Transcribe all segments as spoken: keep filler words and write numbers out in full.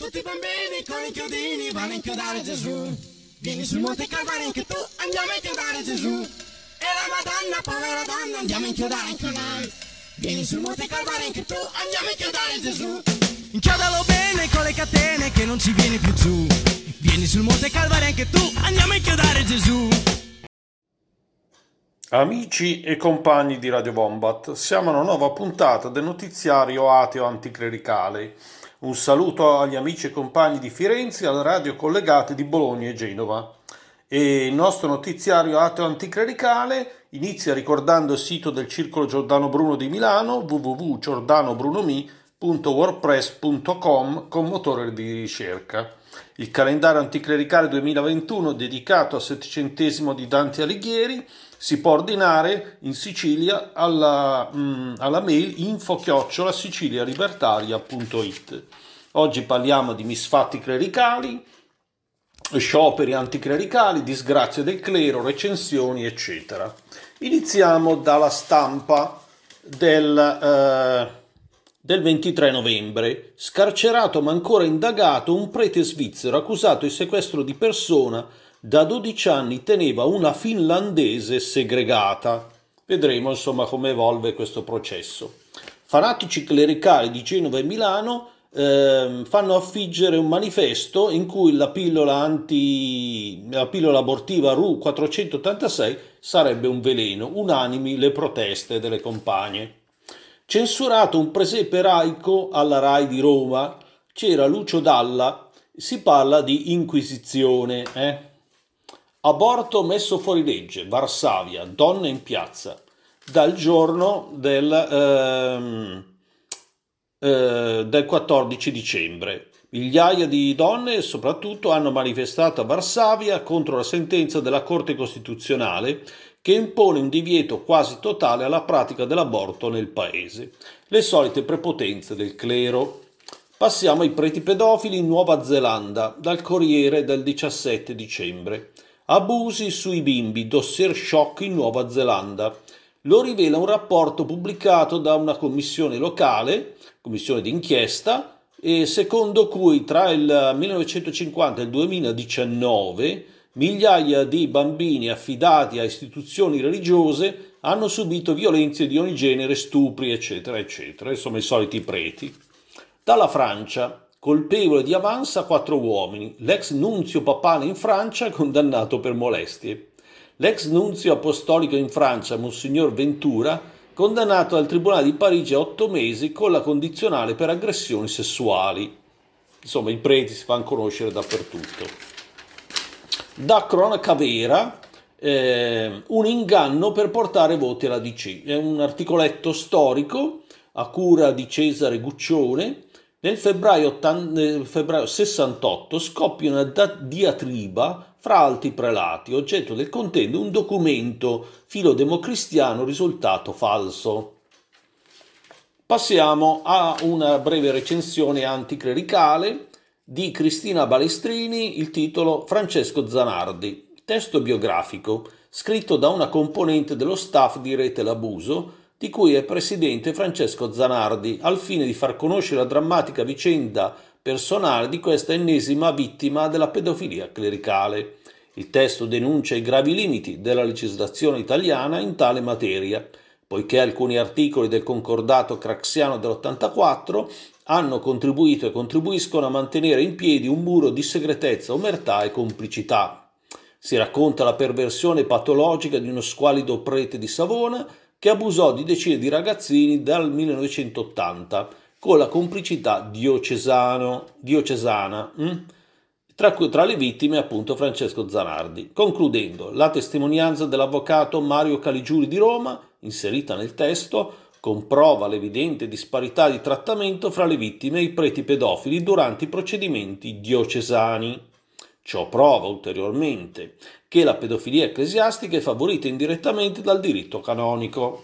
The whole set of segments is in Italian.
tutti i bambini con i chiodini vanno a inchiodare Gesù. Vieni sul Monte Calvario anche tu, andiamo a inchiodare Gesù. E la Madonna, povera donna, andiamo a inchiodare anche noi. Vieni sul Monte Calvario anche tu, andiamo a inchiodare Gesù. Inchiodalo bene con le catene che non ci vieni più giù. Vieni sul Monte Calvario anche tu, andiamo a inchiodare Gesù. Amici e compagni di Radio Wombat, siamo a una nuova puntata del notiziario ateo anticlericale. Un saluto agli amici e compagni di Firenze e alle radio collegate di Bologna e Genova. E il nostro notiziario ateo anticlericale inizia ricordando il sito del Circolo Giordano Bruno di Milano, w w w punto giordano bruno mi punto wordpress punto com, con motore di ricerca. Il calendario anticlericale duemilaventuno dedicato al settecentesimo di Dante Alighieri si può ordinare in Sicilia alla, mh, alla mail info chiocciola sicilialibertaria punto it. Oggi parliamo di misfatti clericali, scioperi anticlericali, disgrazie del clero, recensioni, eccetera. Iniziamo dalla stampa del, eh, del ventitré novembre. Scarcerato ma ancora indagato un prete svizzero accusato di sequestro di persona. Da dodici anni teneva una finlandese segregata. Vedremo insomma come evolve questo processo. Fanatici clericali di Genova e Milano eh, fanno affiggere un manifesto in cui la pillola, anti, la pillola abortiva R U quattrocentottantasei sarebbe un veleno. Unanimi le proteste delle compagne. Censurato un presepe laico alla RAI di Roma. C'era Lucio Dalla. Si parla di inquisizione, eh? Aborto messo fuori legge, Varsavia, donne in piazza, dal giorno del, ehm, eh, del quattordici dicembre. Migliaia di donne soprattutto hanno manifestato a Varsavia contro la sentenza della Corte Costituzionale che impone un divieto quasi totale alla pratica dell'aborto nel paese. Le solite prepotenze del clero. Passiamo ai preti pedofili in Nuova Zelanda, dal Corriere del diciassette dicembre. Abusi sui bimbi, dossier shock in Nuova Zelanda. Lo rivela un rapporto pubblicato da una commissione locale, commissione d'inchiesta, e secondo cui tra il millenovecentocinquanta e il duemiladiciannove migliaia di bambini affidati a istituzioni religiose hanno subito violenze di ogni genere, stupri, eccetera, eccetera. Insomma, i soliti preti. Dalla Francia. Colpevole di avanza quattro uomini. L'ex nunzio papale in Francia condannato per molestie. L'ex nunzio apostolico in Francia, Monsignor Ventura, condannato dal Tribunale di Parigi a otto mesi con la condizionale per aggressioni sessuali. Insomma, i preti si fanno conoscere dappertutto. Da cronaca vera, eh, un inganno per portare voti alla D C. È un articoletto storico a cura di Cesare Guccione. Nel febbraio, nel febbraio sessantotto scoppia una diatriba fra alti prelati, oggetto del contendo un documento filodemocristiano risultato falso. Passiamo a una breve recensione anticlericale di Cristina Balestrini, il titolo Francesco Zanardi, testo biografico, scritto da una componente dello staff di Rete L'Abuso, di cui è presidente Francesco Zanardi, al fine di far conoscere la drammatica vicenda personale di questa ennesima vittima della pedofilia clericale. Il testo denuncia i gravi limiti della legislazione italiana in tale materia, poiché alcuni articoli del concordato craxiano dell'ottantaquattro hanno contribuito e contribuiscono a mantenere in piedi un muro di segretezza, omertà e complicità. Si racconta la perversione patologica di uno squallido prete di Savona che abusò di decine di ragazzini dal millenovecentottanta con la complicità diocesano, diocesana, hm? tra, tra le vittime appunto Francesco Zanardi. Concludendo, la testimonianza dell'avvocato Mario Caligiuri di Roma, inserita nel testo, comprova l'evidente disparità di trattamento fra le vittime e i preti pedofili durante i procedimenti diocesani. Ciò prova ulteriormente che la pedofilia ecclesiastica è favorita indirettamente dal diritto canonico.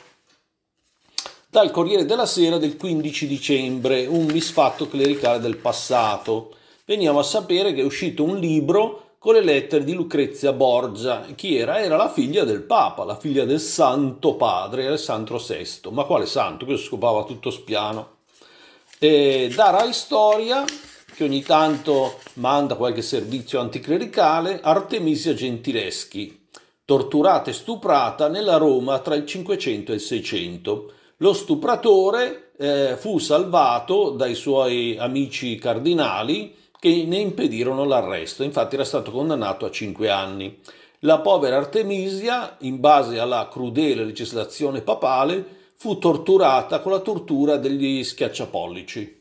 Dal Corriere della Sera del quindici dicembre, un misfatto clericale del passato. Veniamo a sapere che è uscito un libro con le lettere di Lucrezia Borgia. Chi era? Era la figlia del Papa, la figlia del Santo Padre, Alessandro sesto. Ma quale santo? Questo scopava tutto spiano. E da Rai Storia che ogni tanto manda qualche servizio anticlericale, Artemisia Gentileschi, torturata e stuprata nella Roma tra il cinquecento e il seicento. Lo stupratore eh, fu salvato dai suoi amici cardinali che ne impedirono l'arresto, infatti era stato condannato a cinque anni. La povera Artemisia, in base alla crudele legislazione papale, fu torturata con la tortura degli schiacciapollici.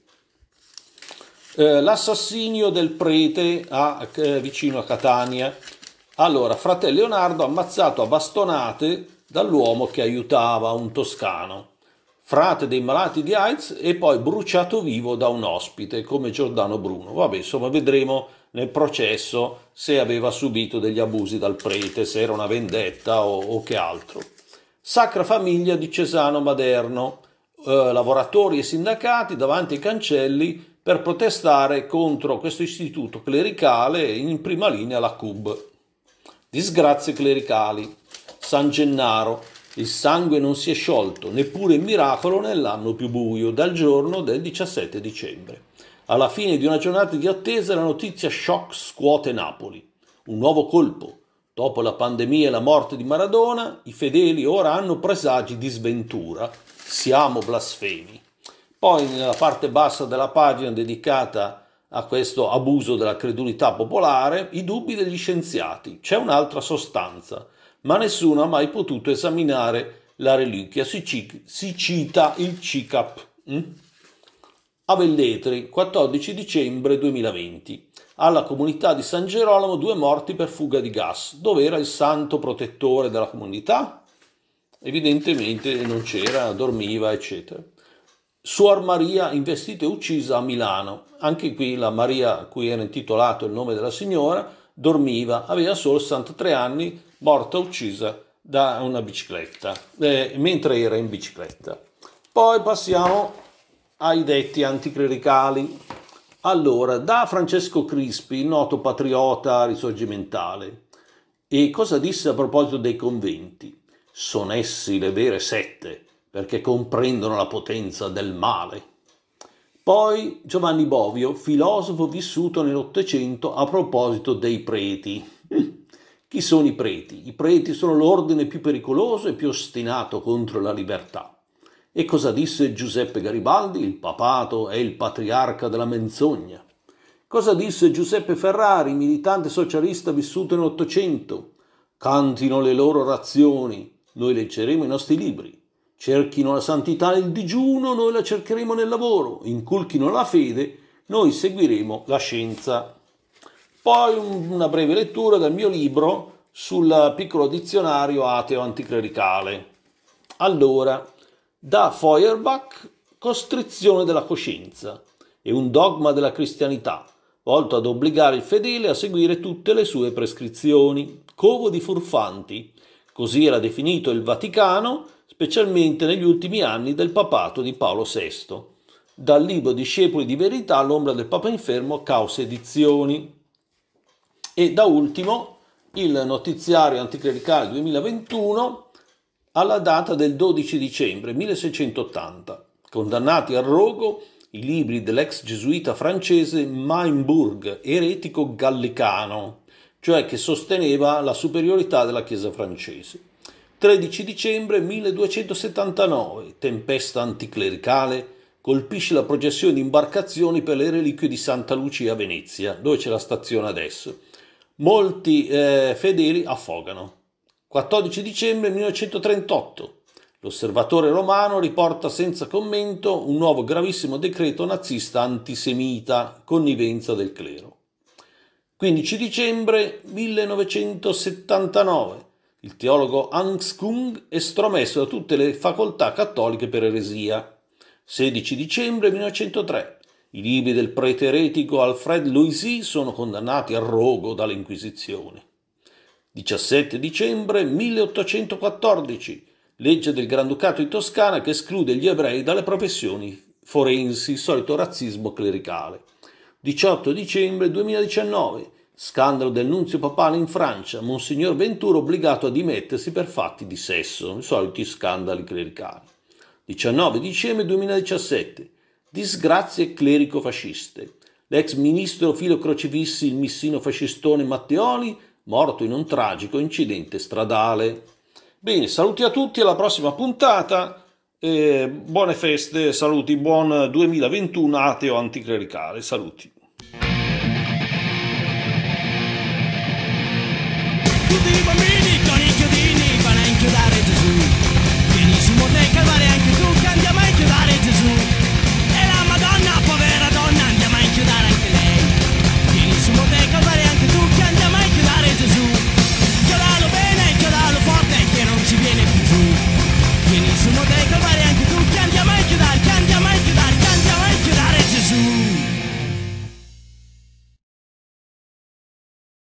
Eh, l'assassinio del prete a, eh, vicino a Catania. Allora, frate Leonardo ammazzato a bastonate dall'uomo che aiutava un toscano, frate dei malati di AIDS, e poi bruciato vivo da un ospite come Giordano Bruno. Vabbè, insomma, vedremo nel processo se aveva subito degli abusi dal prete, se era una vendetta o, o che altro. Sacra Famiglia di Cesano Maderno, eh, lavoratori e sindacati davanti ai cancelli per protestare contro questo istituto clericale, in prima linea la C U B. Disgrazie clericali. San Gennaro. Il sangue non si è sciolto, neppure in miracolo nell'anno più buio, dal giorno del diciassette dicembre. Alla fine di una giornata di attesa la notizia shock scuote Napoli. Un nuovo colpo. Dopo la pandemia e la morte di Maradona, i fedeli ora hanno presagi di sventura. Siamo blasfemi. Poi nella parte bassa della pagina dedicata a questo abuso della credulità popolare, i dubbi degli scienziati. C'è un'altra sostanza, ma nessuno ha mai potuto esaminare la reliquia. Si, ci, si cita il C I C A P. Hm? A Velletri, quattordici dicembre duemilaventi. Alla comunità di San Gerolamo due morti per fuga di gas. Dove era il santo protettore della comunità? Evidentemente non c'era, dormiva, eccetera. Suor Maria investita e uccisa a Milano. Anche qui la Maria a cui era intitolato il nome della signora dormiva, aveva solo sessantatré anni, morta uccisa da una bicicletta, eh, mentre era in bicicletta. Poi passiamo ai detti anticlericali. Allora, da Francesco Crispi, noto patriota risorgimentale. E cosa disse a proposito dei conventi? Sono essi le vere sette, perché comprendono la potenza del male. Poi Giovanni Bovio, filosofo vissuto nell'Ottocento, a proposito dei preti. Chi sono i preti? I preti sono l'ordine più pericoloso e più ostinato contro la libertà. E cosa disse Giuseppe Garibaldi? Il papato è il patriarca della menzogna. Cosa disse Giuseppe Ferrari, militante socialista vissuto nell'Ottocento? Cantino le loro orazioni, noi leggeremo i nostri libri. Cerchino la santità nel digiuno, noi la cercheremo nel lavoro. Inculchino la fede, noi seguiremo la scienza. Poi una breve lettura del mio libro sul piccolo dizionario ateo anticlericale. Allora, da Feuerbach, costrizione della coscienza, è un dogma della cristianità, volto ad obbligare il fedele a seguire tutte le sue prescrizioni. Covo di furfanti, così era definito il Vaticano, specialmente negli ultimi anni del papato di Paolo sesto. Dal libro Discepoli di verità, l'ombra del Papa infermo, Caos Edizioni. E da ultimo il notiziario anticlericale duemilaventuno alla data del dodici dicembre milleseicentottanta. Condannati al rogo i libri dell'ex gesuita francese Maimbourg, eretico gallicano, cioè che sosteneva la superiorità della Chiesa francese. tredici dicembre milleduecentosettantanove, tempesta anticlericale, colpisce la processione di imbarcazioni per le reliquie di Santa Lucia a Venezia, dove c'è la stazione adesso. Molti eh, fedeli affogano. quattordici dicembre millenovecentotrentotto, l'Osservatore Romano riporta senza commento un nuovo gravissimo decreto nazista antisemita, connivenza del clero. quindici dicembre millenovecentosettantanove, il teologo Hans Kung estromesso da tutte le facoltà cattoliche per eresia. sedici dicembre millenovecentotre, i libri del prete eretico Alfred Loisy sono condannati al rogo dall'Inquisizione. diciassette dicembre milleottocentoquattordici, legge del Granducato di Toscana che esclude gli ebrei dalle professioni forensi, solito razzismo clericale. diciotto dicembre duemiladiciannove, scandalo del nunzio papale in Francia, Monsignor Ventura obbligato a dimettersi per fatti di sesso, i soliti scandali clericali. diciannove dicembre duemiladiciassette, disgrazie clerico-fasciste. l'ex ministro filo crocifisso il missino fascistone Matteoli, morto in un tragico incidente stradale. Bene, saluti a tutti, alla prossima puntata, eh, buone feste, saluti, buon duemilaventuno ateo anticlericale, saluti.